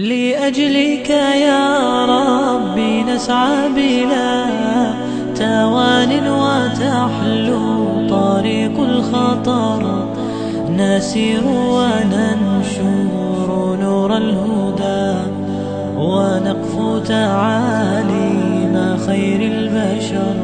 لأجلك يا ربي نسعى بلا توان وتحلو طريق الخطر، نسير وننشر نور الهدى ونقفو تعاليم خير البشر.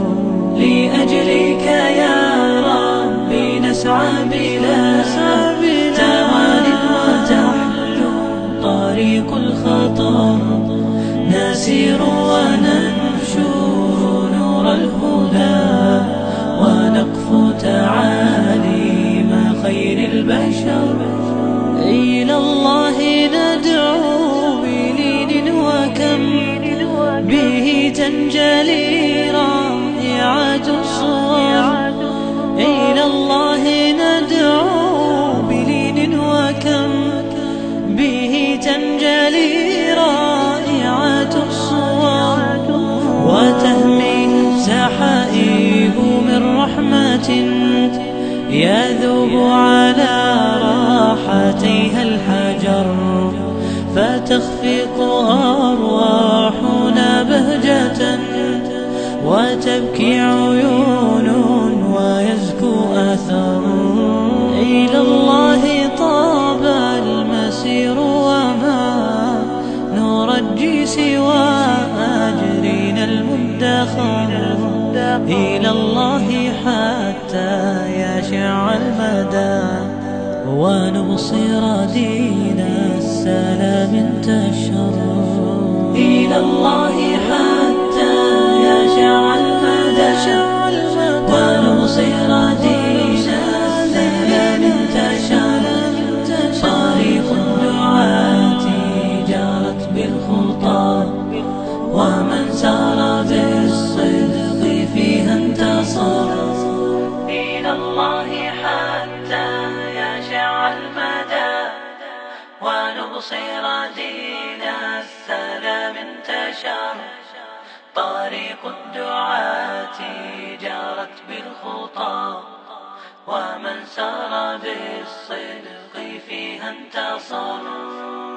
لأجلك يا ربي نسعى بلا توان وتحلو طريق الخطر، نسير وننشر نور الهدى ونقفو تعاليم خير البشر. إلى الله ندعو بلين وكم به تنجلي رائعة الصور. إلى الله ندعو بلين وكم به تنجلي رائعة الصور، وتهمي سحائب من رحمة يذوب على راحتيها الحجر، فتخفق أرواحنا بهجة وتبكي عيون ويزكو أثر. إلى الله طاب المسير وما نرجي سوى أجرنا المدخر. إلى الله حتى يشع المدى ونبصر دين السلام انتشر. إلى الله حتى يشع المدى ونبصر دين السلام انتشر. طريق الدعاة جارت بالخطى ومن سار بالصدق فيها انتصر. إلى الله حتى يشع المدى ونبصر دين السلام انتشر. طريق الدعاة جارت بالخطى ومن سار بالصدق فيها انتصر.